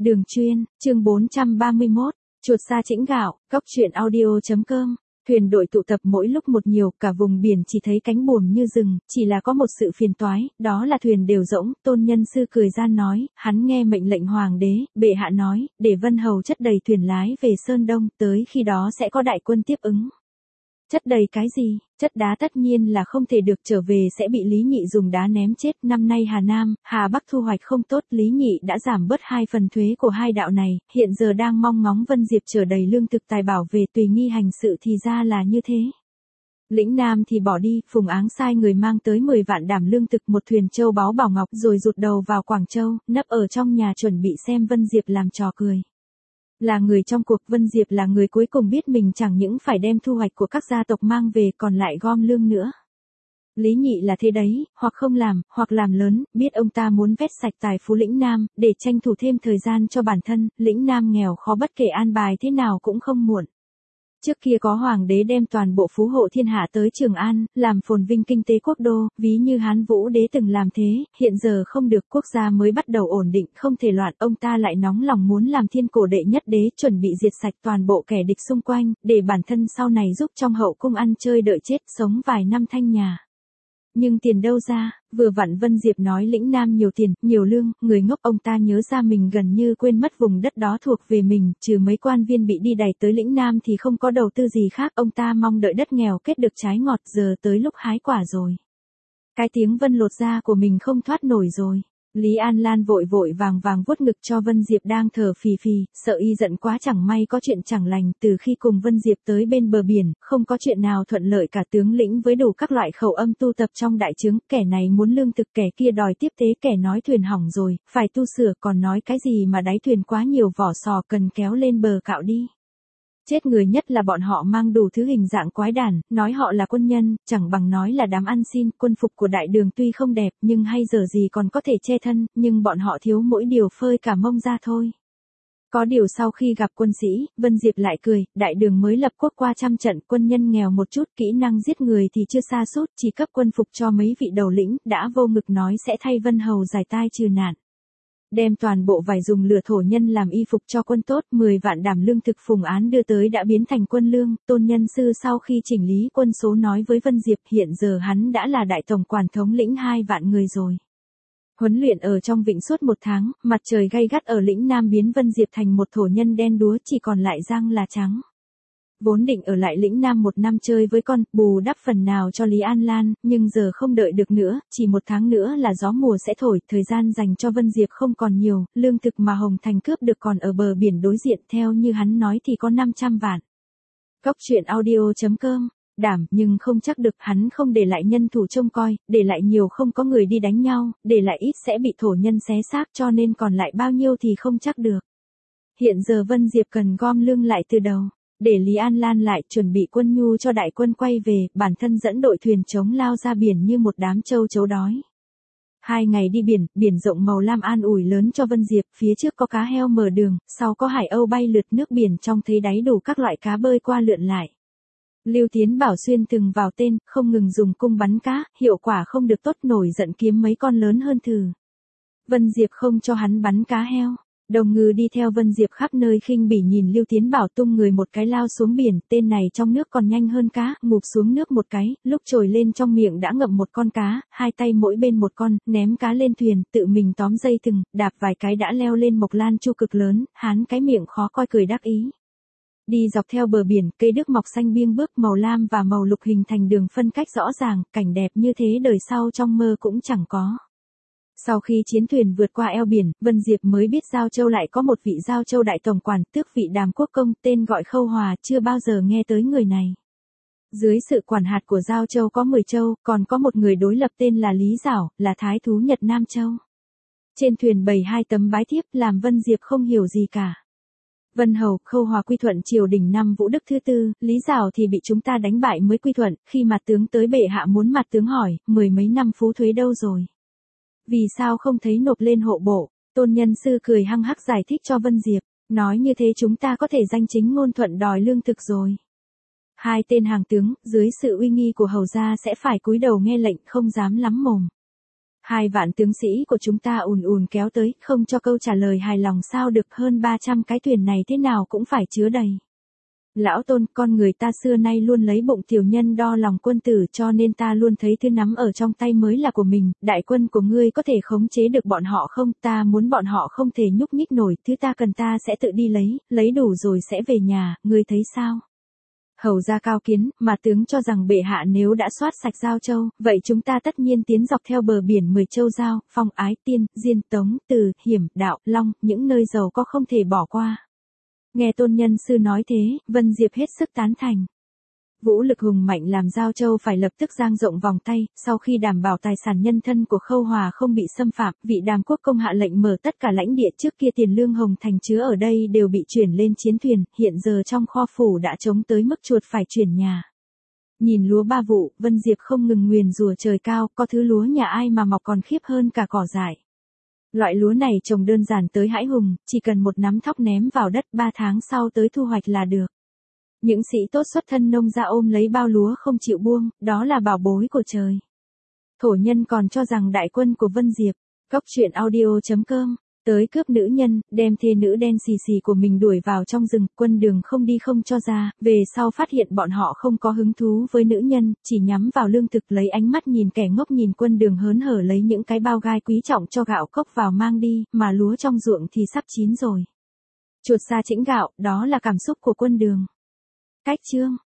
Đường chuyên, chương 431, chuột sa chĩnh gạo, góc truyện audio.com. Thuyền đội tụ tập mỗi lúc một nhiều, cả vùng biển chỉ thấy cánh buồm như rừng, chỉ là có một sự phiền toái, đó là thuyền đều rỗng. Tôn Nhân Sư cười gian nói, hắn nghe mệnh lệnh hoàng đế, bệ hạ nói, để Vân Hầu chất đầy thuyền lái về Sơn Đông, tới khi đó sẽ có đại quân tiếp ứng. Chất đầy cái gì? Chất đá tất nhiên là không thể được, trở về sẽ bị Lý Nhị dùng đá ném chết. Năm nay Hà Nam, Hà Bắc thu hoạch không tốt, Lý Nhị đã giảm bớt 2 phần thuế của hai đạo này, hiện giờ đang mong ngóng Vân Diệp chở đầy lương thực tài bảo về, tùy nghi hành sự thì ra là như thế. Lĩnh Nam thì bỏ đi, Phùng Áng sai người mang tới 10 vạn đảm lương thực, một thuyền châu báu bảo ngọc, rồi rụt đầu vào Quảng Châu, nấp ở trong nhà chuẩn bị xem Vân Diệp làm trò cười. Là người trong cuộc, Vân Diệp là người cuối cùng biết mình chẳng những phải đem thu hoạch của các gia tộc mang về, còn lại gom lương nữa. Lý Nhị là thế đấy, hoặc không làm, hoặc làm lớn, biết ông ta muốn vét sạch tài phú Lĩnh Nam, để tranh thủ thêm thời gian cho bản thân. Lĩnh Nam nghèo khó, bất kể an bài thế nào cũng không muộn. Trước kia có hoàng đế đem toàn bộ phú hộ thiên hạ tới Trường An, làm phồn vinh kinh tế quốc đô, ví như Hán Vũ đế từng làm thế, hiện giờ không được, quốc gia mới bắt đầu ổn định, không thể loạn, ông ta lại nóng lòng muốn làm thiên cổ đệ nhất đế, chuẩn bị diệt sạch toàn bộ kẻ địch xung quanh, để bản thân sau này giúp trong hậu cung ăn chơi đợi chết, sống vài năm thanh nhà. Nhưng tiền đâu ra, vừa vặn Vân Diệp nói Lĩnh Nam nhiều tiền, nhiều lương, người ngốc, ông ta nhớ ra mình gần như quên mất vùng đất đó thuộc về mình, trừ mấy quan viên bị đi đày tới Lĩnh Nam thì không có đầu tư gì khác, ông ta mong đợi đất nghèo kết được trái ngọt, giờ tới lúc hái quả rồi. Cái tiếng Vân lột da của mình không thoát nổi rồi. Lý An Lan vội vội vàng vàng vuốt ngực cho Vân Diệp đang thở phì phì, sợ y giận quá, chẳng may có chuyện chẳng lành. Từ khi cùng Vân Diệp tới bên bờ biển, không có chuyện nào thuận lợi cả, tướng lĩnh với đủ các loại khẩu âm tu tập trong đại trướng, kẻ này muốn lương thực, kẻ kia đòi tiếp tế, kẻ nói thuyền hỏng rồi, phải tu sửa, còn nói cái gì mà đáy thuyền quá nhiều vỏ sò cần kéo lên bờ cạo đi. Chết người nhất là bọn họ mang đủ thứ hình dạng quái đản, nói họ là quân nhân, chẳng bằng nói là đám ăn xin. Quân phục của đại đường tuy không đẹp, nhưng hay dở gì còn có thể che thân, nhưng bọn họ thiếu mỗi điều phơi cả mông ra thôi. Có điều sau khi gặp quân sĩ, Vân Diệp lại cười, đại đường mới lập quốc qua trăm trận, quân nhân nghèo một chút, kỹ năng giết người thì chưa sa sút, chỉ cấp quân phục cho mấy vị đầu lĩnh, đã vô ngực nói sẽ thay Vân Hầu giải tai trừ nạn. Đem toàn bộ vải dùng lửa thổ nhân làm y phục cho quân tốt, 10 vạn đảm lương thực Phùng Án đưa tới đã biến thành quân lương. Tôn Nhân Sư sau khi chỉnh lý quân số nói với Vân Diệp, hiện giờ hắn đã là đại tổng quản, thống lĩnh 2 vạn người rồi. Huấn luyện ở trong vịnh suốt 1 tháng, mặt trời gay gắt ở Lĩnh Nam biến Vân Diệp thành một thổ nhân đen đúa, chỉ còn lại răng là trắng. Vốn định ở lại Lĩnh Nam 1 năm chơi với con, bù đắp phần nào cho Lý An Lan, nhưng giờ không đợi được nữa, chỉ 1 tháng nữa là gió mùa sẽ thổi, thời gian dành cho Vân Diệp không còn nhiều, lương thực mà Hồng Thành cướp được còn ở bờ biển đối diện, theo như hắn nói thì có 500 vạn. Góc truyện audio.com, đảm nhưng không chắc được, hắn không để lại nhân thủ trông coi, để lại nhiều không có người đi đánh nhau, để lại ít sẽ bị thổ nhân xé xác, cho nên còn lại bao nhiêu thì không chắc được. Hiện giờ Vân Diệp cần gom lương lại từ đầu. Để Lý An Lan lại chuẩn bị quân nhu cho đại quân quay về, bản thân dẫn đội thuyền chống lao ra biển như một đám trâu chấu đói. 2 ngày đi biển, biển rộng màu lam an ủi lớn cho Vân Diệp, phía trước có cá heo mở đường, sau có hải âu bay lượt, nước biển trong thấy đáy đủ các loại cá bơi qua lượn lại. Lưu Tiến Bảo xuyên từng vào tên, không ngừng dùng cung bắn cá, hiệu quả không được tốt, nổi giận kiếm mấy con lớn hơn thử. Vân Diệp không cho hắn bắn cá heo. Đồng ngư đi theo Vân Diệp khắp nơi khinh bỉ nhìn Lưu Tiến Bảo tung người một cái lao xuống biển, tên này trong nước còn nhanh hơn cá, ngụp xuống nước một cái, lúc trồi lên trong miệng đã ngậm một con cá, 2 tay mỗi bên một con, ném cá lên thuyền, tự mình tóm dây thừng, đạp vài cái đã leo lên mộc lan chu cực lớn, hán cái miệng khó coi cười đắc ý. Đi dọc theo bờ biển, cây đức mọc xanh biêng bước, màu lam và màu lục hình thành đường phân cách rõ ràng, cảnh đẹp như thế đời sau trong mơ cũng chẳng có. Sau khi chiến thuyền vượt qua eo biển, Vân Diệp mới biết Giao Châu lại có một vị Giao Châu đại tổng quản, tước vị Đàm Quốc Công, tên gọi Khâu Hòa, chưa bao giờ nghe tới người này. Dưới sự quản hạt của Giao Châu có 10 châu, còn có một người đối lập tên là Lý Giảo, là thái thú Nhật Nam Châu. Trên thuyền bày 2 tấm bái thiếp, làm Vân Diệp không hiểu gì cả. Vân Hầu, Khâu Hòa quy thuận triều đình năm Vũ Đức thứ 4, Lý Giảo thì bị chúng ta đánh bại mới quy thuận, khi mặt tướng tới bệ hạ muốn mặt tướng hỏi, 10 mấy năm phú thuế đâu rồi? Vì sao không thấy nộp lên hộ bộ? Tôn Nhân Sư cười hăng hắc giải thích cho Vân Diệp, nói như thế chúng ta có thể danh chính ngôn thuận đòi lương thực rồi. 2 tên hàng tướng, dưới sự uy nghi của hầu gia sẽ phải cúi đầu nghe lệnh, không dám lắm mồm. 2 vạn tướng sĩ của chúng ta ùn ùn kéo tới, không cho câu trả lời hài lòng sao được, hơn 300 cái thuyền này thế nào cũng phải chứa đầy. Lão Tôn, con người ta xưa nay luôn lấy bụng tiểu nhân đo lòng quân tử, cho nên ta luôn thấy thứ nắm ở trong tay mới là của mình, đại quân của ngươi có thể khống chế được bọn họ không, ta muốn bọn họ không thể nhúc nhích nổi, thứ ta cần ta sẽ tự đi lấy đủ rồi sẽ về nhà, ngươi thấy sao? Hầu ra cao kiến, mà tướng cho rằng bệ hạ nếu đã soát sạch Giao Châu, vậy chúng ta tất nhiên tiến dọc theo bờ biển 10 châu Giao, Phong, Ái, Tiên, Diên, Tống, Từ, Hiểm, Đạo, Long, những nơi giàu có không thể bỏ qua. Nghe tôn nhân sư nói thế, Vân Diệp hết sức tán thành. Vũ lực hùng mạnh làm Giao Châu phải lập tức dang rộng vòng tay, sau khi đảm bảo tài sản nhân thân của Khâu Hòa không bị xâm phạm, vị Đàm quốc công hạ lệnh mở tất cả lãnh địa trước kia tiền lương hồng thành chứa ở đây đều bị chuyển lên chiến thuyền, hiện giờ trong kho phủ đã trống tới mức chuột phải chuyển nhà. Nhìn lúa 3 vụ, Vân Diệp không ngừng nguyền rủa trời cao, có thứ lúa nhà ai mà mọc còn khiếp hơn cả cỏ dại. Loại lúa này trồng đơn giản tới hãi hùng, chỉ cần một nắm thóc ném vào đất 3 tháng sau tới thu hoạch là được. Những sĩ tốt xuất thân nông gia ôm lấy bao lúa không chịu buông, đó là bảo bối của trời. Thổ nhân còn cho rằng đại quân của Vân Diệp, góc truyện audio.com, tới cướp nữ nhân, đem thê nữ đen xì xì của mình đuổi vào trong rừng, quân đường không đi không cho ra, về sau phát hiện bọn họ không có hứng thú với nữ nhân, chỉ nhắm vào lương thực, lấy ánh mắt nhìn kẻ ngốc, nhìn quân đường hớn hở lấy những cái bao gai quý trọng cho gạo cốc vào mang đi, mà lúa trong ruộng thì sắp chín rồi. Chuột xa chĩnh gạo, đó là cảm xúc của quân đường. Cách chương